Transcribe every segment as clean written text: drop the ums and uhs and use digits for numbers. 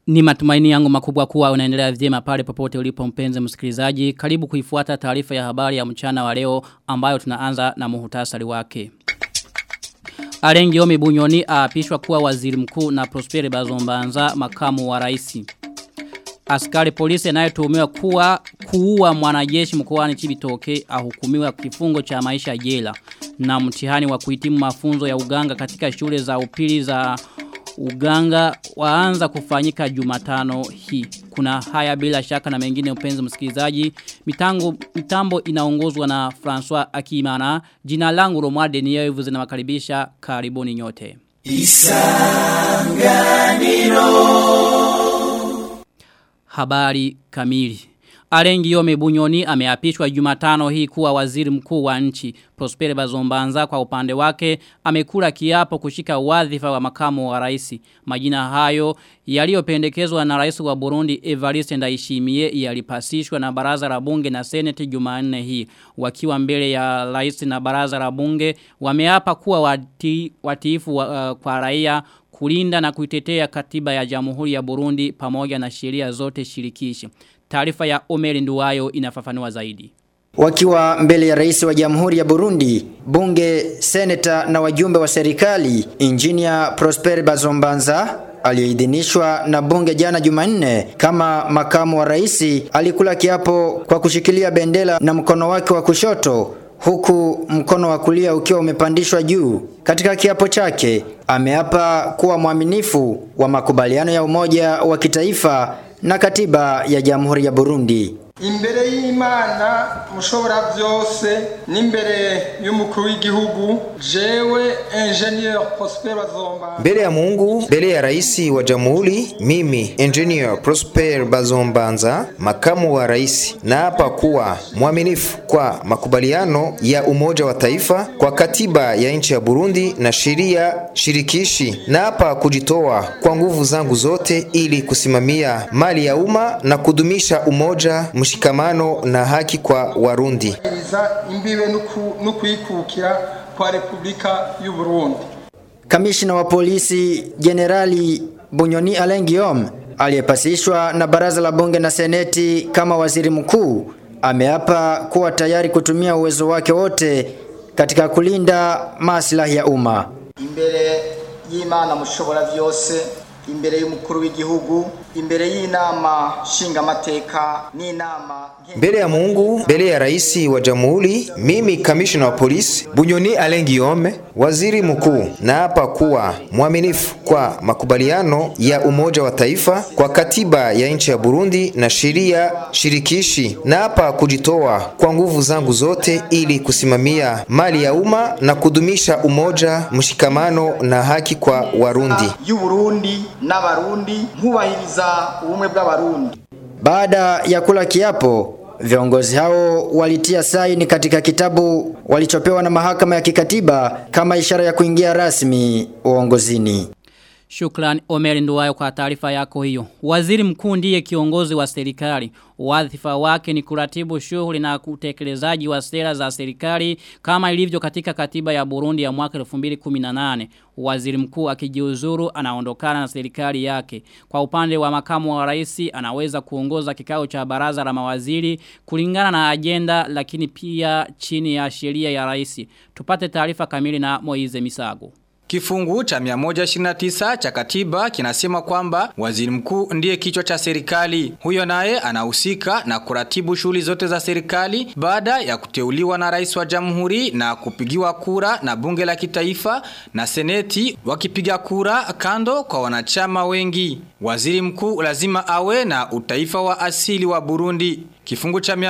Ni matumaini yangu makubwa kuwa unaendelea vyema pale popote ulipo mpenzi msikilizaji. Karibu kuifuata taarifa ya habari ya mchana wa leo ambayo tunaanza na muhtasari wake. Alain Guillaume Bunyoni aapishwa kuwa waziri mkuu na Prosper Bazombanza makamu wa rais. Askari polisi anayetuhumiwa kuua mwanajeshi mkoani Cibitoke ahukumiwa kifungo cha maisha jela. Na mtihani wa kuhitimu mafunzo ya uganga katika shule za upili za uganga waanza kufanyika Jumatano hii. Kuna haya bila shaka na mengine mpenzi msikilizaji. Mitambo inaongozwa na François Akimana. Jina langu Romualde Niyoevu zinawakaribisha. Karibuni nyote. Isanganiro. Habari kamili. Alain Guillaume Bunyoni ameapishwa Jumatano hii kuwa waziri mkuu wa nchi. Prosper Bazombanza kwa upande wake amekula kiapo kushika wadhifa wa makamu wa rais. Majina hayo yaliyopendekezwa na rais wa Burundi Evariste Ndayishimiye yalipasishwa na baraza la bunge na seneti Jumanne hii. Wakiwa mbele ya rais na baraza la bunge wameapa kuwa watiifu kwa raia, kulinda na kuitetea katiba ya Jamhuri ya Burundi pamoja na sheria zote shirikishi. Taarifa ya Omeri Nduwayo inafafanua zaidi. Wakiwa mbele ya rais wa Jamhuri ya Burundi, bunge, seneta na wajumbe wa serikali, Engineer Prosper Bazombanza aliyeidhinishwa na bunge jana Jumanne kama makamu wa rais alikula kiapo kwa kushikilia bendera na mkono wake wa kushoto huku mkono wa kulia ukiwa umepandishwa juu. Katika kiapo chake ameapa kuwa mwaminifu wa makubaliano ya umoja wa kitaifa na katiba ya Jamhuri ya Burundi. Imbere y'Imana mushobora byose n'imbere y'umukuru w'igihugu jewe Engineer Prosper Bazombanza. Mbele ya Mungu, mbele ya rais wa Jamhuri, mimi Engineer Prosper Bazombanza, makamu wa rais, naapa kuwa mwaminifu kwa makubaliano ya umoja wa taifa, kwa katiba ya nchi ya Burundi na sheria shirikishi. Naapa kujitoa kwa nguvu zangu zote ili kusimamia mali ya umma na kudumisha umoja, mshikamano na haki kwa Warundi. Imbiwe nukuikukira kwa Republika y'u Burundi. Kamishna wa polisi Generali Bunyoni Alain Guillaume aliyepasishwa na baraza la bunge na seneti kama waziri mkuu ameapa kuwa tayari kutumia uwezo wake wote katika kulinda maslahi ya umma. Imbere y'Imana mushobora byose, imbere y'umukuru w'igihugu, imbere y'inama shinga mateka n'inama. Mbele ya Mungu, mbele ya rais wa Jamhuri, mimi kamishna wa polisi Bunyoni Alain Guillaume, waziri mkuu, naapa kuwa mwaminifu kwa makubaliano ya umoja wa taifa, kwa katiba ya nchi ya Burundi na sheria shirikishi. Naapa kujitoa kwa nguvu zangu zote ili kusimamia mali ya umma na kudumisha umoja, mshikamano na haki kwa Warundi. Y'u Burundi n'abarundi nkubahiriza ubumwe bw'abarundi. Baada ya kula kiapo, viongozi hao walitia saini katika kitabu walichopewa na mahakama ya kikatiba kama ishara ya kuingia rasmi uongozini. Shukran Omeri Nduwayo kwa taarifa yako hiyo. Waziri mkuu ndiye kiongozi wa serikali. Wadhifa wake ni kuratibu shughuli na utekelezaji wa sera za serikali kama ilivyo katika katiba ya Burundi ya mwaka 2018. Waziri mkuu akijiuzuru anaondokana na serikali yake. Kwa upande wa makamu wa rais anaweza kuongoza kikao cha baraza la mawaziri kulingana na agenda lakini pia chini ya sheria ya rais. Tupate taarifa kamili na Moize Misago. Kifungu cha 129 cha katiba kinasema kwamba waziri mkuu ndiye kichwa cha serikali. Huyo naye anahusika na kuratibu shughuli zote za serikali baada ya kuteuliwa na rais wa Jamhuri na kupigiwa kura na bunge la kitaifa na seneti wakipiga kura kando kwa wanachama wengi. Waziri mkuu lazima awe na utaifa wa asili wa Burundi. Kifungu cha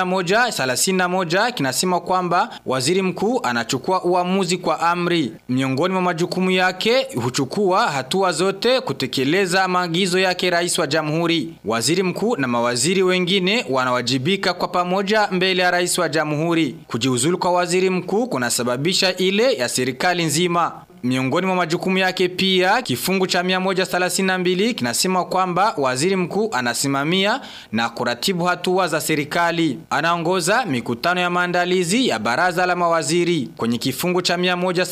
131 kinasema kwamba waziri mkuu anachukua uamuzi kwa amri. Miongoni mwa majukumu yake huchukua hatua zote kutekeleza maagizo yake rais wa Jamhuri. Waziri mkuu na mawaziri wengine wanawajibika kwa pamoja mbele ya rais wa Jamhuri. Kujiuzulu kwa waziri mkuu kunasababisha ile ya serikali nzima. Miongoni mwa majukumu yake pia kifungu cha 132 kinasema kwamba waziri mkuu anasimamia na kuratibu hatua za serikali. Anaongoza mikutano ya maandalizi ya baraza la mawaziri. Kwenye kifungu cha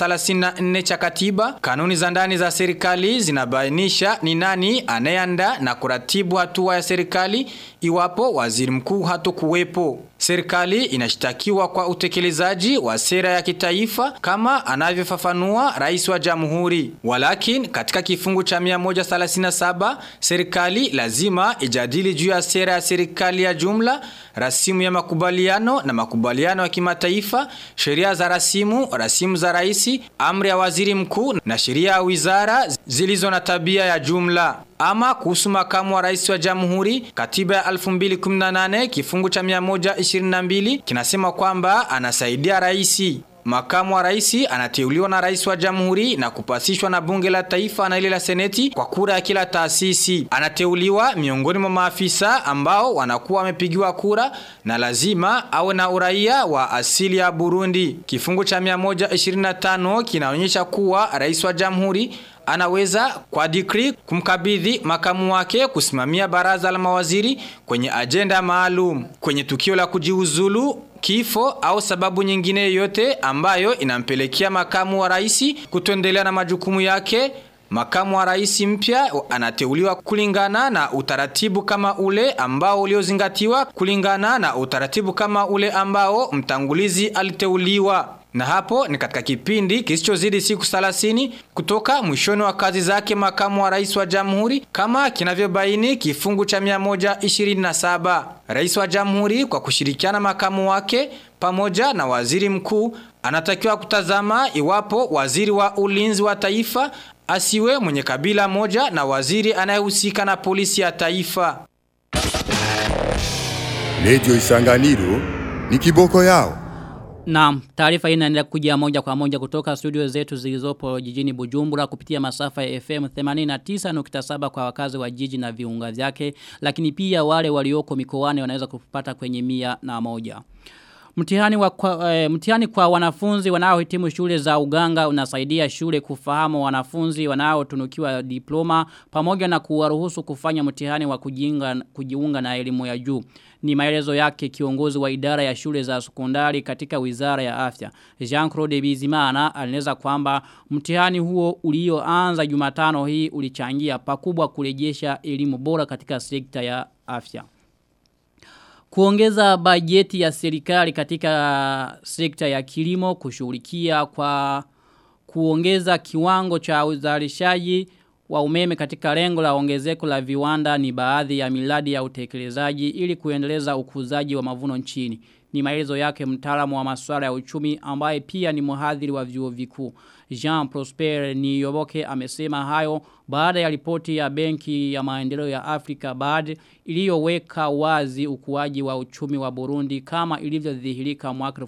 134 cha katiba, kanuni za ndani za serikali zinabainisha ni nani anayeandaa na kuratibu hatua ya serikali iwapo waziri mkuu hatakuwepo. Serikali inashtakiwa kwa utekelezaji wa sera ya kitaifa kama anavyofafanua rais wa jamhuri. Walakini katika kifungu cha 137 serikali lazima ijadili juu ya sera ya serikali ya jumla, rasimu ya makubaliano na makubaliano ya kimataifa, sheria za rasimu za rais, amri ya waziri mkuu na sheria ya wizara zilizo na tabia ya jumla. Ama kuhusu makamu wa rais wa jamhuri, katiba ya 2018 kifungu cha 122 kinasema kwamba anasaidia rais. Makamu wa rais anateuliwa na rais wa jamhuri na kupasishwa na bunge la taifa na ile la seneti kwa kura ya kila taasisi. Anateuliwa miongoni mwa maafisa ambao wanakuwa wamepigiwa kura na lazima awe na uraia wa asili ya Burundi. Kifungu cha 125 kinaonyesha kuwa rais wa jamhuri anaweza kwa decree kumkabidhi makamu wake kusimamia baraza la mawaziri kwenye agenda maalum. Kwenye tukio la kujiuzulu, kifo au sababu nyingine yoyote ambayo inampelekea makamu wa rais kutoendelea na majukumu yake, makamu wa rais mpya anateuliwa kulingana na utaratibu kama ule ambao uliozingatiwa kulingana na utaratibu kama ule ambao mtangulizi aliteuliwa. Na hapo ni katika kipindi kisichozidi siku 30 kutoka mwishoni wa kazi zake makamu wa rais wa jamhuri kama kinavyobaini kifungu cha 127. Rais wa jamhuri kwa kushirikiana makamu wake pamoja na waziri mkuu anatakiwa kutazama iwapo waziri wa ulinzi wa taifa asiwe mwenye kabila moja na waziri anayehusika na polisi ya taifa. Radio Isanganiro ni kiboko yao. Naam, taarifa hii inaendelea kuja moja kwa moja kutoka studio zetu zilizopo jijini Bujumbura kupitia masafa ya FM 89.7 kwa wakazi wa jiji na viunga vyake, lakini pia wale walioko mikoani wanaweza kupata kwenye 101. Mtihani kwa wanafunzi wanaohitimu shule za uganga unasaidia shule kufahamu wanafunzi wanaotunukiwa diploma pamoja na kuwaruhusu kufanya mtihani wa kujiunga na elimu ya juu. Ni maelezo yake kiongozi wa idara ya shule za sekondari katika Wizara ya Afya. Jean-Claude Bizimana alieleza kwamba mtihani huo ulioanza Jumatano hii ulichangia pakubwa kurejesha elimu bora katika sekta ya afya. Kuongeza bajeti ya serikali katika sekta ya kilimo kushughulikia kwa kuongeza kiwango cha uzalishaji wa umeme katika lengo la ongezeko la viwanda ni baadhi ya miradi ya utekelezaji ili kuendeleza ukuzaji wa mavuno nchini. Ni maelezo yake mtaalamu wa masuala ya uchumi ambaye pia ni mhadhiri wa vyuo vikuu. Jean Prosper Niyoboke amesema hayo baada ya ripoti ya Benki ya Maendeleo ya Afrika BAD iliyoweka wazi ukuaji wa uchumi wa Burundi kama ilivyodhihirika mwaka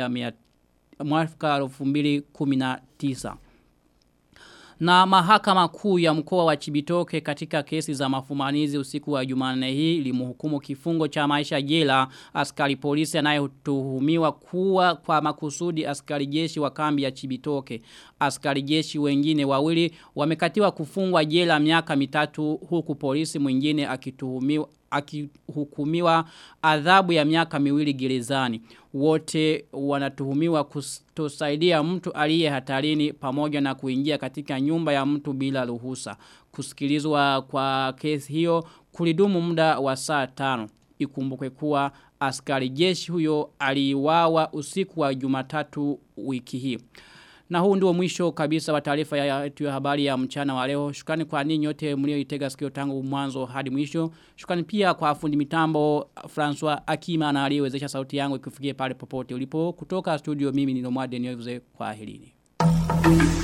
2019. Na mahakama kuu ya mkoa wa Chibitoke katika kesi za mafumanizi usiku wa Jumanne hii ilimhukumu kifungo cha maisha jela askari polisi anayetuhumiwa kuwa kwa makusudi askari jeshi wa kambi ya Chibitoke. Askari jeshi wengine wawili wamekatiwa kufungwa jela miaka 3 huku polisi mwingine akihukumiwa adhabu ya miaka 2 gerezani. Wote wanatuhumiwa kutosaidia mtu aliye hatarini pamoja na kuingia katika nyumba ya mtu bila ruhusa. Kusikilizwa kwa kesi hiyo kulidumu muda wa saa 5. Ikumbukwe kuwa askari jeshi huyo aliuawa usiku wa Jumatatu wiki hii. Na huu ndio mwisho kabisa wa taarifa ya habari ya mchana wa leo. Shukrani kwa ninyi nyote mlioitega sikio tangu mwanzo hadi mwisho. Shukrani pia kwa fundi mitambo François Akima na aliyewezesha sauti yangu ikufikie pale popote ulipo. Kutoka studio mimi ni Nomade Nyovuze, kwa aherini.